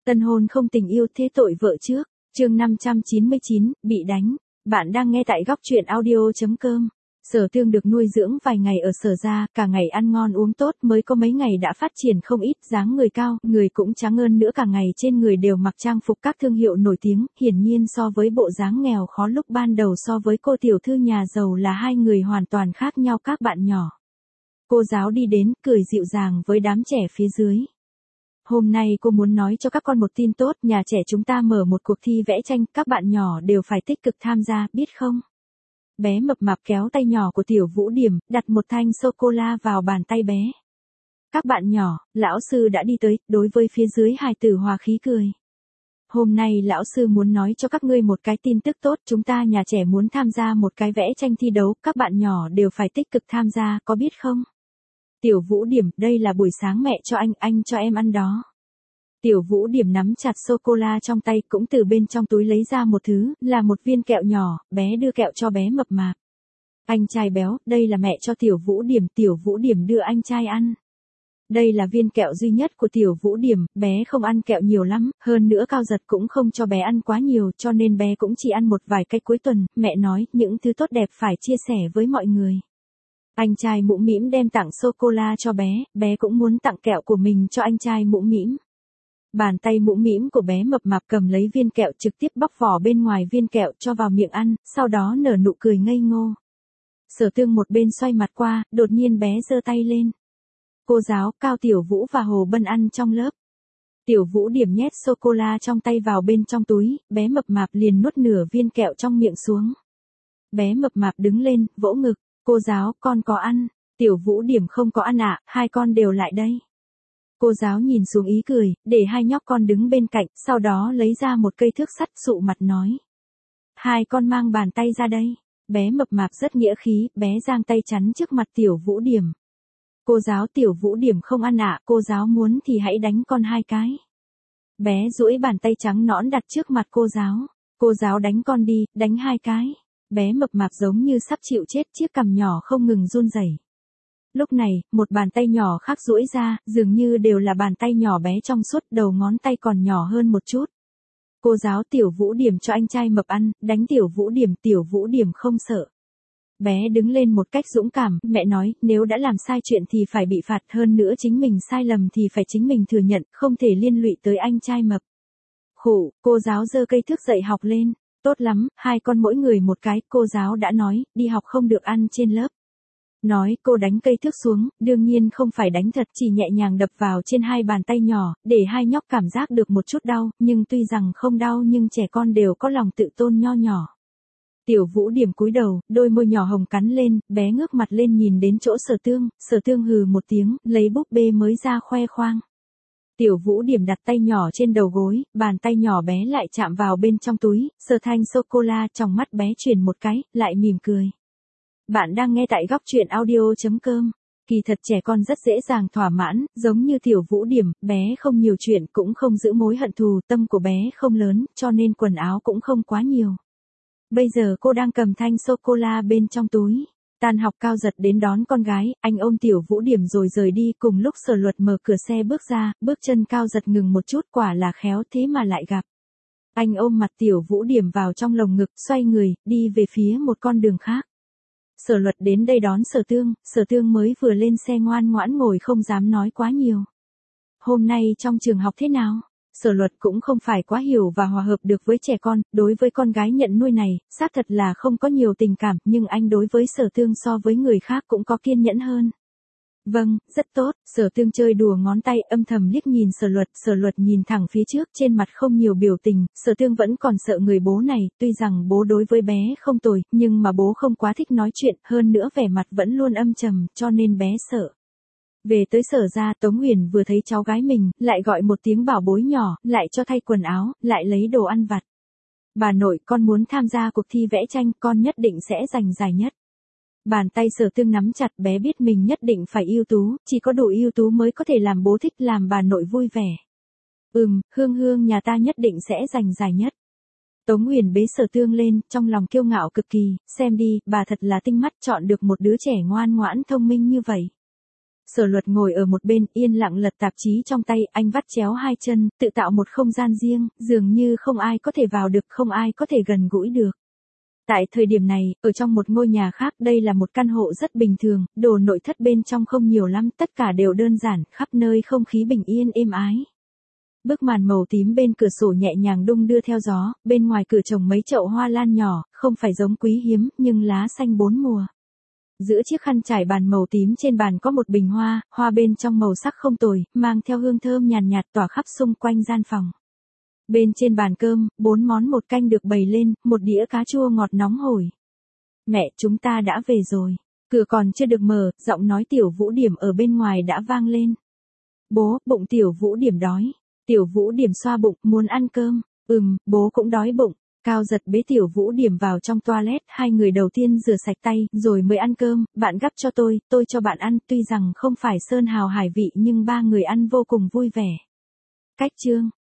Tân hôn không tình yêu thế tội vợ trước, chương 599, bị đánh. Bạn đang nghe tại góc truyện audio.com. Sở Tương được nuôi dưỡng vài ngày ở Sở gia, cả ngày ăn ngon uống tốt, mới có mấy ngày đã phát triển không ít, dáng người cao, người cũng trắng hơn nữa, cả ngày trên người đều mặc trang phục các thương hiệu nổi tiếng, hiển nhiên so với bộ dáng nghèo khó lúc ban đầu so với cô tiểu thư nhà giàu là hai người hoàn toàn khác nhau các bạn nhỏ. Cô giáo đi đến, cười dịu dàng với đám trẻ phía dưới. Hôm nay cô muốn nói cho các con một tin tốt, nhà trẻ chúng ta mở một cuộc thi vẽ tranh, các bạn nhỏ đều phải tích cực tham gia, biết không? Bé mập mạp kéo tay nhỏ của Tiểu Vũ Điểm, đặt một thanh sô-cô-la vào bàn tay bé. Các bạn nhỏ, lão sư đã đi tới, đối với phía dưới hài tử hòa khí cười. Hôm nay lão sư muốn nói cho các ngươi một cái tin tức tốt, chúng ta nhà trẻ muốn tham gia một cái vẽ tranh thi đấu, các bạn nhỏ đều phải tích cực tham gia, có biết không? Tiểu Vũ Điểm, đây là buổi sáng mẹ cho anh cho em ăn đó. Tiểu Vũ Điểm nắm chặt sô-cô-la trong tay, cũng từ bên trong túi lấy ra một thứ, là một viên kẹo nhỏ, bé đưa kẹo cho bé mập mạp. Anh trai béo, đây là mẹ cho Tiểu Vũ Điểm đưa anh trai ăn. Đây là viên kẹo duy nhất của Tiểu Vũ Điểm, bé không ăn kẹo nhiều lắm, hơn nữa Cao Giật cũng không cho bé ăn quá nhiều, cho nên bé cũng chỉ ăn một vài cái cuối tuần, mẹ nói, những thứ tốt đẹp phải chia sẻ với mọi người. Anh trai Mũ Mĩm đem tặng sô-cô-la cho bé, bé cũng muốn tặng kẹo của mình cho anh trai Mũ Mĩm. Bàn tay Mũ Mĩm của bé mập mạp cầm lấy viên kẹo, trực tiếp bóc vỏ bên ngoài viên kẹo cho vào miệng ăn, sau đó nở nụ cười ngây ngô. Sở Tương một bên xoay mặt qua, đột nhiên bé giơ tay lên. Cô giáo, Cao Tiểu Vũ và Hồ Bân ăn trong lớp. Tiểu Vũ Điểm nhét sô-cô-la trong tay vào bên trong túi, bé mập mạp liền nuốt nửa viên kẹo trong miệng xuống. Bé mập mạp đứng lên, vỗ ngực. Cô giáo, con có ăn. Tiểu Vũ Điểm không có ăn ạ, hai con đều lại đây. Cô giáo nhìn xuống ý cười, để hai nhóc con đứng bên cạnh, sau đó lấy ra một cây thước sắt, sụ mặt nói. Hai con mang bàn tay ra đây. Bé mập mạp rất nghĩa khí, bé giang tay chắn trước mặt Tiểu Vũ Điểm. Cô giáo, Tiểu Vũ Điểm không ăn ạ, cô giáo muốn thì hãy đánh con hai cái. Bé duỗi bàn tay trắng nõn đặt trước mặt cô giáo. Cô giáo đánh con đi, đánh hai cái. Bé mập mạp giống như sắp chịu chết, chiếc cằm nhỏ không ngừng run rẩy. Lúc này, một bàn tay nhỏ khác duỗi ra, dường như đều là bàn tay nhỏ bé trong suốt, đầu ngón tay còn nhỏ hơn một chút. Cô giáo, Tiểu Vũ Điểm cho anh trai mập ăn, đánh Tiểu Vũ Điểm không sợ. Bé đứng lên một cách dũng cảm, mẹ nói, nếu đã làm sai chuyện thì phải bị phạt, hơn nữa chính mình sai lầm thì phải chính mình thừa nhận, không thể liên lụy tới anh trai mập. Khụ, cô giáo giơ cây thước dạy học lên. Tốt lắm, hai con mỗi người một cái, cô giáo đã nói, đi học không được ăn trên lớp. Nói, cô đánh cây thước xuống, đương nhiên không phải đánh thật, chỉ nhẹ nhàng đập vào trên hai bàn tay nhỏ, để hai nhóc cảm giác được một chút đau, nhưng tuy rằng không đau nhưng trẻ con đều có lòng tự tôn nho nhỏ. Tiểu Vũ Điểm cúi đầu, đôi môi nhỏ hồng cắn lên, bé ngước mặt lên nhìn đến chỗ Sở Tương hừ một tiếng, lấy búp bê mới ra khoe khoang. Tiểu Vũ Điểm đặt tay nhỏ trên đầu gối, bàn tay nhỏ bé lại chạm vào bên trong túi, sờ thanh sô-cô-la, trong mắt bé chuyển một cái, lại mỉm cười. Bạn đang nghe tại góc truyện audio.com. Kỳ thật trẻ con rất dễ dàng thỏa mãn, giống như Tiểu Vũ Điểm, bé không nhiều chuyện cũng không giữ mối hận thù, tâm của bé không lớn, cho nên quần áo cũng không quá nhiều. Bây giờ cô đang cầm thanh sô-cô-la bên trong túi. Tan học Cao Giật đến đón con gái, anh ôm Tiểu Vũ Điểm rồi rời đi, cùng lúc Sở Luật mở cửa xe bước ra, bước chân Cao Giật ngừng một chút, quả là khéo thế mà lại gặp. Anh ôm mặt Tiểu Vũ Điểm vào trong lồng ngực, xoay người, đi về phía một con đường khác. Sở Luật đến đây đón Sở Tương mới vừa lên xe ngoan ngoãn ngồi không dám nói quá nhiều. Hôm nay trong trường học thế nào? Sở Luật cũng không phải quá hiểu và hòa hợp được với trẻ con, đối với con gái nhận nuôi này, xác thật là không có nhiều tình cảm, nhưng anh đối với Sở Tương so với người khác cũng có kiên nhẫn hơn. Vâng, rất tốt, Sở Tương chơi đùa ngón tay, âm thầm liếc nhìn Sở Luật nhìn thẳng phía trước, trên mặt không nhiều biểu tình, Sở Tương vẫn còn sợ người bố này, tuy rằng bố đối với bé không tồi, nhưng mà bố không quá thích nói chuyện, hơn nữa vẻ mặt vẫn luôn âm trầm, cho nên bé sợ. Về tới Sở ra, Tống Huyền vừa thấy cháu gái mình, lại gọi một tiếng bảo bối nhỏ, lại cho thay quần áo, lại lấy đồ ăn vặt. Bà nội, con muốn tham gia cuộc thi vẽ tranh, con nhất định sẽ giành giải nhất. Bàn tay Sở Tương nắm chặt, bé biết mình nhất định phải ưu tú, chỉ có đủ ưu tú mới có thể làm bố thích, làm bà nội vui vẻ. Hương nhà ta nhất định sẽ giành giải nhất. Tống Huyền bế Sở Tương lên, trong lòng kiêu ngạo cực kỳ, xem đi, bà thật là tinh mắt, chọn được một đứa trẻ ngoan ngoãn thông minh như vậy. Sở Luật ngồi ở một bên yên lặng lật tạp chí trong tay, anh vắt chéo hai chân, tự tạo một không gian riêng, dường như không ai có thể vào được, không ai có thể gần gũi được. Tại thời điểm này, ở trong một ngôi nhà khác, đây là một căn hộ rất bình thường, đồ nội thất bên trong không nhiều lắm, tất cả đều đơn giản, khắp nơi không khí bình yên êm ái. Bức màn màu tím bên cửa sổ nhẹ nhàng đung đưa theo gió, bên ngoài cửa trồng mấy chậu hoa lan nhỏ, không phải giống quý hiếm, nhưng lá xanh bốn mùa. Giữa chiếc khăn trải bàn màu tím trên bàn có một bình hoa, hoa bên trong màu sắc không tồi, mang theo hương thơm nhàn nhạt tỏa khắp xung quanh gian phòng. Bên trên bàn cơm, 4 món một canh được bày lên, một đĩa cá chua ngọt nóng hổi. Mẹ, chúng ta đã về rồi. Cửa còn chưa được mở, giọng nói Tiểu Vũ Điểm ở bên ngoài đã vang lên. Bố, bụng Tiểu Vũ Điểm đói. Tiểu Vũ Điểm xoa bụng, muốn ăn cơm. Bố cũng đói bụng. Cao Giật bế Tiểu Vũ Điểm vào trong toilet, hai người đầu tiên rửa sạch tay, rồi mới ăn cơm, bạn gắp cho tôi cho bạn ăn, tuy rằng không phải sơn hào hải vị nhưng ba người ăn vô cùng vui vẻ. Cách chương